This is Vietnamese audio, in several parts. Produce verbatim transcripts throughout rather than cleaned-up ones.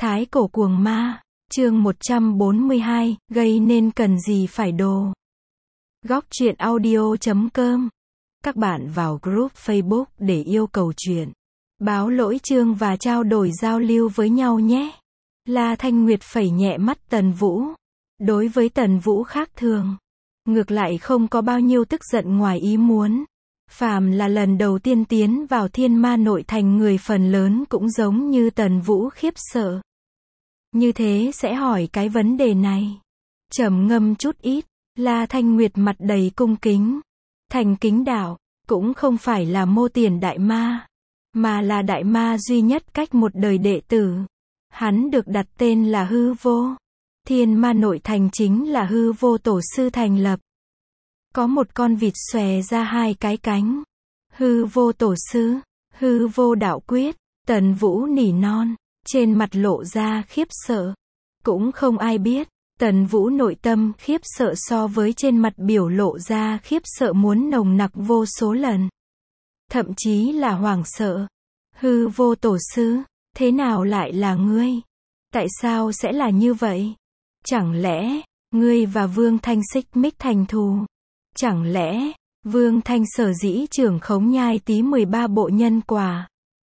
Thái cổ cuồng ma, chương một trăm bốn mươi hai, gây nên cần gì phải đồ. Góc truyện audio chấm com. Các bạn vào group Facebook để yêu cầu chuyện, báo lỗi chương và trao đổi giao lưu với nhau nhé. La Thanh Nguyệt phẩy nhẹ mắt Tần Vũ. Đối với Tần Vũ khác thường, ngược lại không có bao nhiêu tức giận ngoài ý muốn. Phàm là lần đầu tiên tiến vào thiên ma nội thành, người phần lớn cũng giống như Tần Vũ khiếp sợ. Như thế sẽ hỏi cái vấn đề này. Trầm ngâm chút ít, La Thanh Nguyệt mặt đầy cung kính. Thành Kính Đạo cũng không phải là Mô Tiền đại ma, mà là đại ma duy nhất cách một đời đệ tử. Hắn được đặt tên là Hư Vô. Thiên ma nội thành chính là Hư Vô tổ sư thành lập. Có một con vịt xòe ra hai cái cánh. Hư Vô tổ sư, Hư Vô đạo quyết. Tần Vũ nỉ non, trên mặt lộ ra khiếp sợ. Cũng không ai biết, Tần Vũ nội tâm khiếp sợ so với trên mặt biểu lộ ra khiếp sợ muốn nồng nặc vô số lần. Thậm chí là hoảng sợ. Hư Vô tổ sư, thế nào lại là ngươi? Tại sao sẽ là như vậy? Chẳng lẽ, ngươi và Vương Thanh xích mích thành thù? Chẳng lẽ, Vương Thanh sở dĩ trưởng khống nhai tí mười ba bộ nhân quả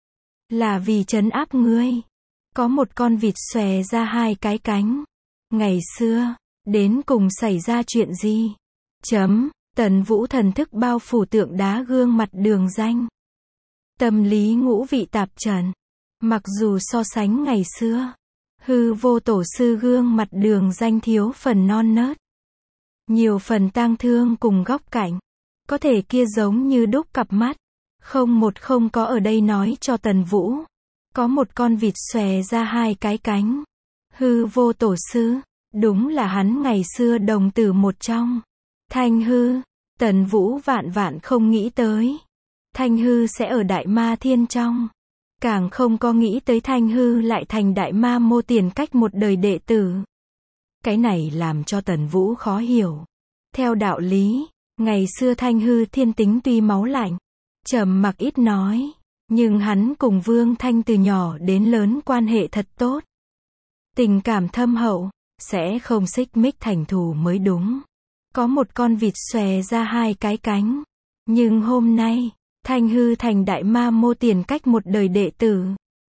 là vì trấn áp ngươi? Có một con vịt xòe ra hai cái cánh. Ngày xưa, đến cùng xảy ra chuyện gì? Chấm, Tần Vũ thần thức bao phủ tượng đá gương mặt Đường Danh. Tâm lý ngũ vị tạp trần. Mặc dù so sánh ngày xưa, Hư Vô tổ sư gương mặt Đường Danh thiếu phần non nớt, nhiều phần tang thương cùng góc cạnh. Có thể kia giống như đúc cặp mắt. Không một không có ở đây nói cho Tần Vũ. Có một con vịt xòe ra hai cái cánh. Hư Vô tổ sư, đúng là hắn ngày xưa đồng tử một trong. Thanh Hư, Tần Vũ vạn vạn không nghĩ tới. Thanh Hư sẽ ở Đại Ma Thiên trong. Càng không có nghĩ tới Thanh Hư lại thành Đại Ma Mô Tiền cách một đời đệ tử. Cái này làm cho Tần Vũ khó hiểu. Theo đạo lý, ngày xưa Thanh Hư thiên tính tuy máu lạnh, trầm mặc ít nói, nhưng hắn cùng Vương Thanh từ nhỏ đến lớn quan hệ thật tốt. Tình cảm thâm hậu, sẽ không xích mích thành thù mới đúng. Có một con vịt xòe ra hai cái cánh. Nhưng hôm nay, Thanh Hư thành Đại Ma Mô Tiền cách một đời đệ tử.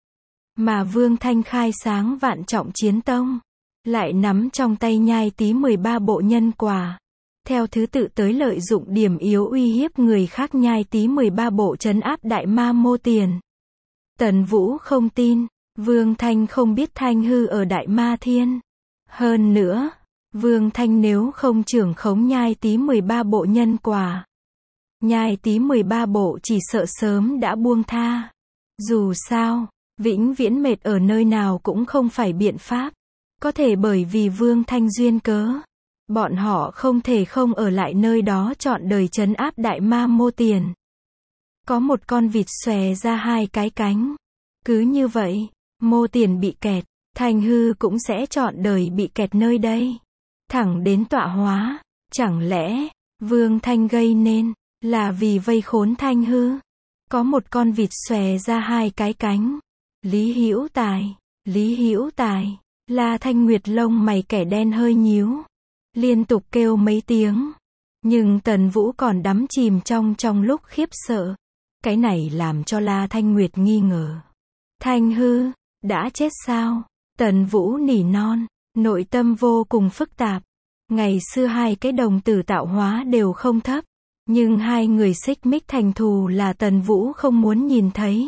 Mà Vương Thanh khai sáng vạn trọng chiến tông, lại nắm trong tay nhai tí mười ba bộ nhân quả. Theo thứ tự tới lợi dụng điểm yếu uy hiếp người khác nhai tí mười ba bộ trấn áp Đại Ma Mô Tiền. Tần Vũ không tin, Vương Thanh không biết Thanh Hư ở Đại Ma Thiên. Hơn nữa, Vương Thanh nếu không trưởng khống nhai tí mười ba bộ nhân quả, nhai tí mười ba bộ chỉ sợ sớm đã buông tha. Dù sao, vĩnh viễn mệt ở nơi nào cũng không phải biện pháp. Có thể bởi vì Vương Thanh duyên cớ, bọn họ không thể không ở lại nơi đó trọn đời trấn áp Đại Ma Mô Tiền. Có một con vịt xòe ra hai cái cánh. Cứ như vậy, Mô Tiền bị kẹt, Thanh Hư cũng sẽ trọn đời bị kẹt nơi đây. Thẳng đến tọa hóa. Chẳng lẽ, Vương Thanh gây nên là vì vây khốn Thanh Hư? Có một con vịt xòe ra hai cái cánh. Lý Hữu Tài, Lý Hữu Tài. La Thanh Nguyệt lông mày kẻ đen hơi nhíu, liên tục kêu mấy tiếng. Nhưng Tần Vũ còn đắm chìm trong trong lúc khiếp sợ. Cái này làm cho La Thanh Nguyệt nghi ngờ. Thanh Hư đã chết sao? Tần Vũ nỉ non, nội tâm vô cùng phức tạp. Ngày xưa hai cái đồng tử tạo hóa đều không thấp, nhưng hai người xích mích thành thù là Tần Vũ không muốn nhìn thấy.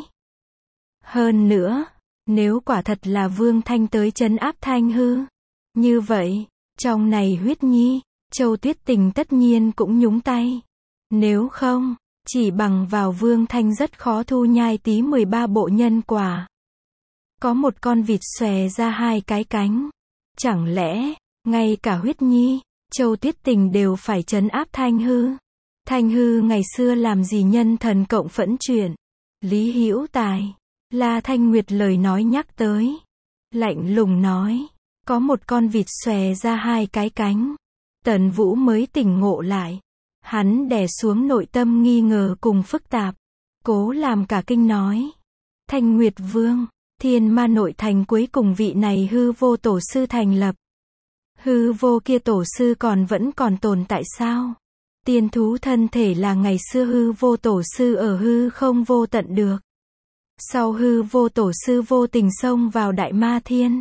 Hơn nữa, nếu quả thật là Vương Thanh tới trấn áp Thanh Hư, như vậy, trong này Huyết Nhi, Châu Tuyết Tình tất nhiên cũng nhúng tay. Nếu không, chỉ bằng vào Vương Thanh rất khó thu nhai tí mười ba bộ nhân quả. Có một con vịt xòe ra hai cái cánh. Chẳng lẽ, ngay cả Huyết Nhi, Châu Tuyết Tình đều phải trấn áp Thanh Hư? Thanh Hư ngày xưa làm gì nhân thần cộng phẫn chuyện? Lý Hữu Tài, La Thanh Nguyệt lời nói nhắc tới. Lạnh lùng nói, có một con vịt xòe ra hai cái cánh. Tần Vũ mới tỉnh ngộ lại. Hắn đè xuống nội tâm nghi ngờ cùng phức tạp, cố làm cả kinh nói. Thanh Nguyệt Vương, Thiên Ma Nội Thành cuối cùng vị này hư vô tổ sư thành lập. Hư vô kia tổ sư còn vẫn còn tồn tại sao? Tiên thú thân thể là ngày xưa hư vô tổ sư ở hư không vô tận được. Sau hư vô tổ sư vô tình xông vào Đại Ma Thiên.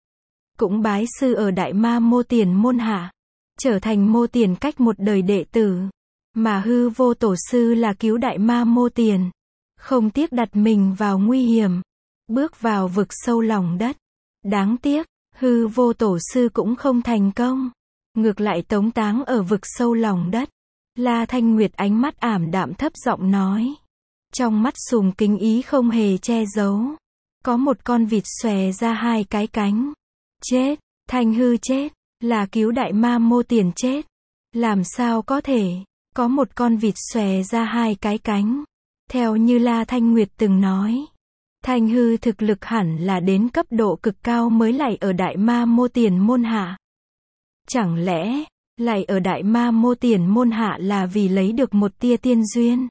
Cũng bái sư ở Đại Ma Mô Tiền môn hạ. Trở thành Mô Tiền cách một đời đệ tử. Mà hư vô tổ sư là cứu Đại Ma Mô Tiền. Không tiếc đặt mình vào nguy hiểm. Bước vào vực sâu lòng đất. Đáng tiếc, hư vô tổ sư cũng không thành công. Ngược lại tống táng ở vực sâu lòng đất. La Thanh Nguyệt ánh mắt ảm đạm thấp giọng nói. Trong mắt sùng kính ý không hề che giấu. Có một con vịt xòe ra hai cái cánh. Chết, Thanh hư chết, là cứu Đại Ma Mô Tiền chết. Làm sao có thể, có một con vịt xòe ra hai cái cánh. Theo như La Thanh Nguyệt từng nói. Thanh hư thực lực hẳn là đến cấp độ cực cao mới lại ở Đại Ma Mô Tiền môn hạ. Chẳng lẽ, lại ở Đại Ma Mô Tiền môn hạ là vì lấy được một tia tiên duyên.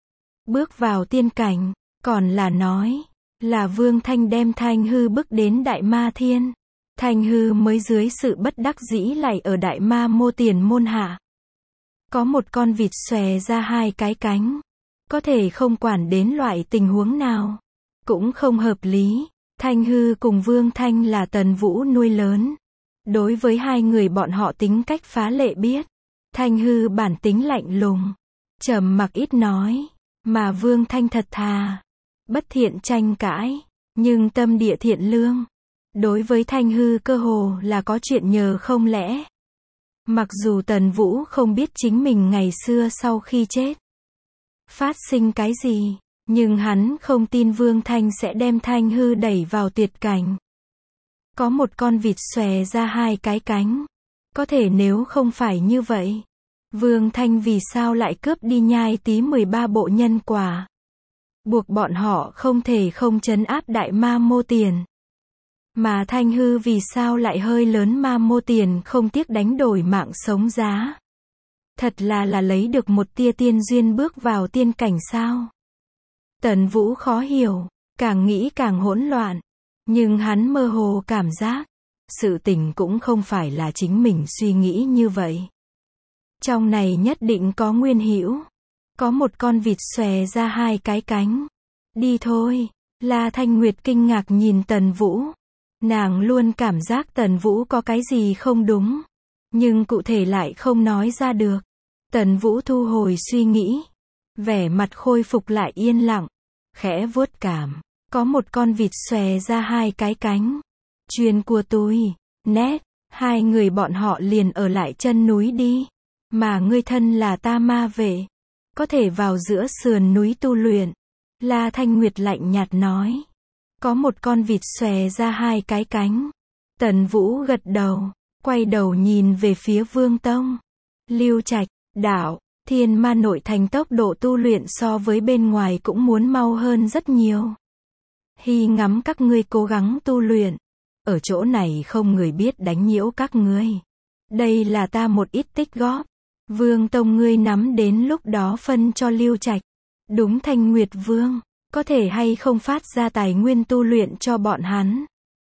Bước vào tiên cảnh, còn là nói, là Vương Thanh đem Thanh hư bước đến Đại Ma Thiên. Thanh hư mới dưới sự bất đắc dĩ lại ở Đại Ma Mô Tiền môn hạ. Có một con vịt xòe ra hai cái cánh. Có thể không quản đến loại tình huống nào. Cũng không hợp lý. Thanh hư cùng Vương Thanh là Tần Vũ nuôi lớn. Đối với hai người bọn họ tính cách phá lệ biết. Thanh hư bản tính lạnh lùng. Trầm mặc ít nói. Mà Vương Thanh thật thà. Bất thiện tranh cãi. Nhưng tâm địa thiện lương. Đối với Thanh hư cơ hồ là có chuyện nhờ không lẽ. Mặc dù Tần Vũ không biết chính mình ngày xưa sau khi chết. Phát sinh cái gì. Nhưng hắn không tin Vương Thanh sẽ đem Thanh hư đẩy vào tuyệt cảnh. Có một con vịt xòe ra hai cái cánh. Có thể nếu không phải như vậy. Vương Thanh vì sao lại cướp đi nhai tí mười ba bộ nhân quả. Buộc bọn họ không thể không trấn áp Đại Ma Mô Tiền. Mà Thanh hư vì sao lại hơi lớn Ma Mô Tiền không tiếc đánh đổi mạng sống giá. Thật là là lấy được một tia tiên duyên bước vào tiên cảnh sao. Tần Vũ khó hiểu, càng nghĩ càng hỗn loạn. Nhưng hắn mơ hồ cảm giác, sự tình cũng không phải là chính mình suy nghĩ như vậy. Trong này nhất định có nguyên hữu. Có một con vịt xòe ra hai cái cánh. Đi thôi, La Thanh Nguyệt kinh ngạc nhìn Tần Vũ. Nàng luôn cảm giác Tần Vũ có cái gì không đúng. Nhưng cụ thể lại không nói ra được. Tần Vũ thu hồi suy nghĩ. Vẻ mặt khôi phục lại yên lặng. Khẽ vuốt cảm. Có một con vịt xòe ra hai cái cánh. Truyền của tôi. Nét. Hai người bọn họ liền ở lại chân núi đi. Mà ngươi thân là ta ma vệ. Có thể vào giữa sườn núi tu luyện. La Thanh Nguyệt lạnh nhạt nói. Có một con vịt xòe ra hai cái cánh. Tần Vũ gật đầu. Quay đầu nhìn về phía Vương Tông. Lưu Trạch, đạo. Thiên Ma Nội Thành tốc độ tu luyện so với bên ngoài cũng muốn mau hơn rất nhiều. Hy ngắm các ngươi cố gắng tu luyện. Ở chỗ này không người biết đánh nhiễu các ngươi. Đây là ta một ít tích góp. Vương Tông ngươi nắm đến lúc đó phân cho Lưu Trạch. Đúng Thanh Nguyệt Vương. Có thể hay không phát ra tài nguyên tu luyện cho bọn hắn.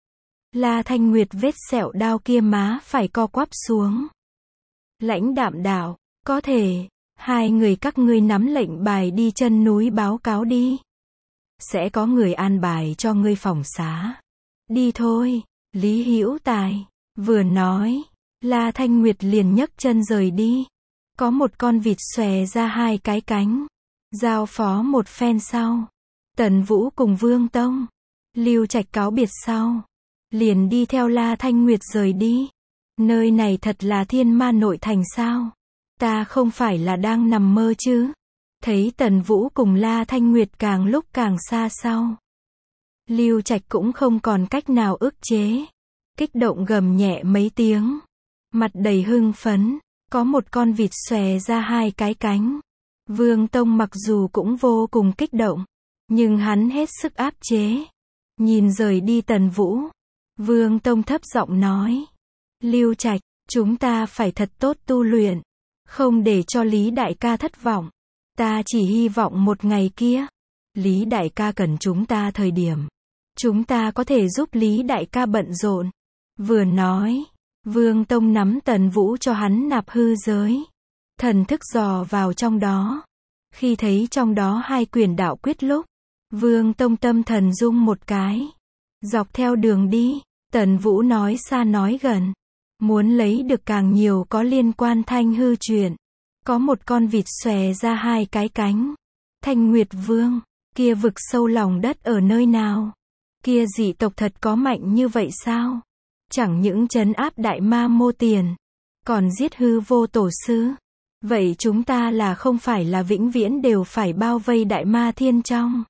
La Thanh Nguyệt vết sẹo đao kia má phải co quắp xuống. Lãnh đạm đạo. Có thể. Hai người các ngươi nắm lệnh bài đi chân núi báo cáo đi. Sẽ có người an bài cho ngươi phòng xá. Đi thôi, Lý Hữu Tài. Vừa nói, La Thanh Nguyệt liền nhấc chân rời đi. Có một con vịt xòe ra hai cái cánh. Giao phó một phen sau. Tần Vũ cùng Vương Tông. Lưu Trạch cáo biệt sau. Liền đi theo La Thanh Nguyệt rời đi. Nơi này thật là Thiên Ma Nội Thành sao? Ta không phải là đang nằm mơ chứ? Thấy Tần Vũ cùng La Thanh Nguyệt càng lúc càng xa sau. Lưu Trạch cũng không còn cách nào ức chế. Kích động gầm nhẹ mấy tiếng. Mặt đầy hưng phấn. Có một con vịt xòe ra hai cái cánh. Vương Tông mặc dù cũng vô cùng kích động. Nhưng hắn hết sức áp chế. Nhìn rời đi Tần Vũ. Vương Tông thấp giọng nói. Lưu Trạch, chúng ta phải thật tốt tu luyện. Không để cho Lý Đại ca thất vọng. Ta chỉ hy vọng một ngày kia. Lý Đại ca cần chúng ta thời điểm. Chúng ta có thể giúp Lý đại ca bận rộn. Vừa nói, Vương Tông nắm Tần Vũ cho hắn nạp hư giới. Thần thức dò vào trong đó. Khi thấy trong đó hai quyển đạo quyết lúc, Vương Tông tâm thần rung một cái. Dọc theo đường đi, Tần Vũ nói xa nói gần. Muốn lấy được càng nhiều có liên quan thanh hư chuyện. Có một con vịt xòe ra hai cái cánh. Thanh Nguyệt Vương, kia vực sâu lòng đất ở nơi nào? Kia dị tộc thật có mạnh như vậy sao? Chẳng những trấn áp đại ma mô tiền, còn giết hư vô tổ sư. Vậy chúng ta là không phải là vĩnh viễn đều phải bao vây đại ma thiên trong?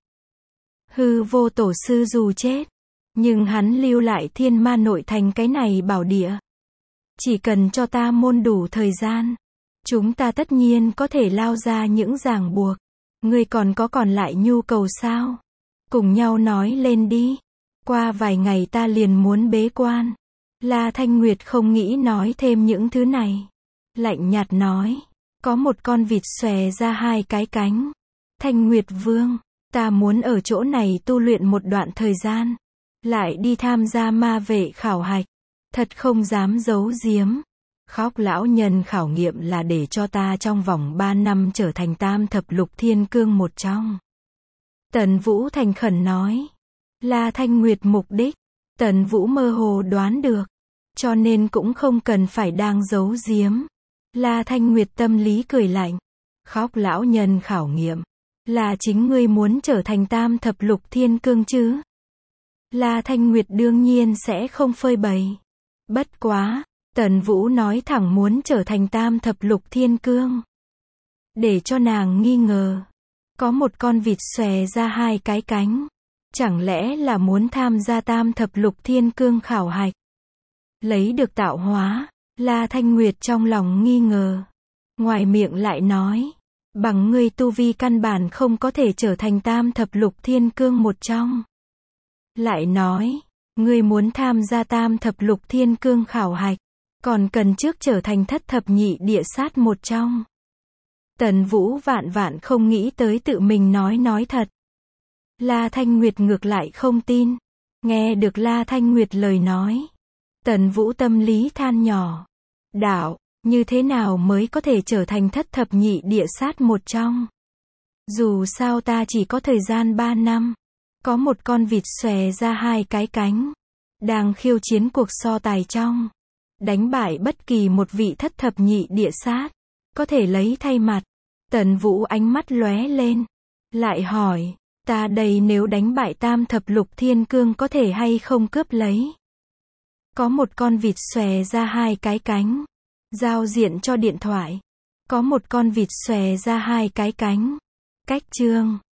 Hư vô tổ sư dù chết, nhưng hắn lưu lại thiên ma nội thành cái này bảo địa. Chỉ cần cho ta môn đủ thời gian, chúng ta tất nhiên có thể lao ra những ràng buộc. Ngươi còn có còn lại nhu cầu sao? Cùng nhau nói lên đi. Qua vài ngày ta liền muốn bế quan. La Thanh Nguyệt không nghĩ nói thêm những thứ này. Lạnh nhạt nói. Có một con vịt xòe ra hai cái cánh. Thanh Nguyệt Vương, ta muốn ở chỗ này tu luyện một đoạn thời gian. Lại đi tham gia ma vệ khảo hạch. Thật không dám giấu giếm. Khóc lão nhân khảo nghiệm là để cho ta trong vòng ba năm trở thành tam thập lục thiên cương một trong. Tần Vũ thành khẩn nói. La Thanh Nguyệt mục đích, Tần Vũ mơ hồ đoán được. Cho nên cũng không cần phải đang giấu giếm. La Thanh Nguyệt tâm lý cười lạnh. Khóc lão nhân khảo nghiệm. Là chính ngươi muốn trở thành tam thập lục thiên cương chứ? La Thanh Nguyệt đương nhiên sẽ không phơi bày. Bất quá, Tần Vũ nói thẳng muốn trở thành tam thập lục thiên cương. Để cho nàng nghi ngờ. Có một con vịt xòe ra hai cái cánh. Chẳng lẽ là muốn tham gia tam thập lục thiên cương khảo hạch? Lấy được tạo hóa, La Thanh Nguyệt trong lòng nghi ngờ. Ngoài miệng lại nói. Bằng ngươi tu vi căn bản không có thể trở thành tam thập lục thiên cương một trong. Lại nói. Ngươi muốn tham gia tam thập lục thiên cương khảo hạch. Còn cần trước trở thành thất thập nhị địa sát một trong. Tần Vũ vạn vạn không nghĩ tới tự mình nói nói thật. La Thanh Nguyệt ngược lại không tin. Nghe được La Thanh Nguyệt lời nói. Tần Vũ tâm lý than nhỏ. Đạo, như thế nào mới có thể trở thành thất thập nhị địa sát một trong? Dù sao ta chỉ có thời gian ba năm. Có một con vịt xòe ra hai cái cánh. Đang khiêu chiến cuộc so tài trong. Đánh bại bất kỳ một vị thất thập nhị địa sát. Có thể lấy thay mặt. Tần Vũ ánh mắt lóe lên. Lại hỏi. Ta đây nếu đánh bại tam thập lục thiên cương có thể hay không cướp lấy? Có một con vịt xòe ra hai cái cánh. Giao diện cho điện thoại. Có một con vịt xòe ra hai cái cánh. Cách chương.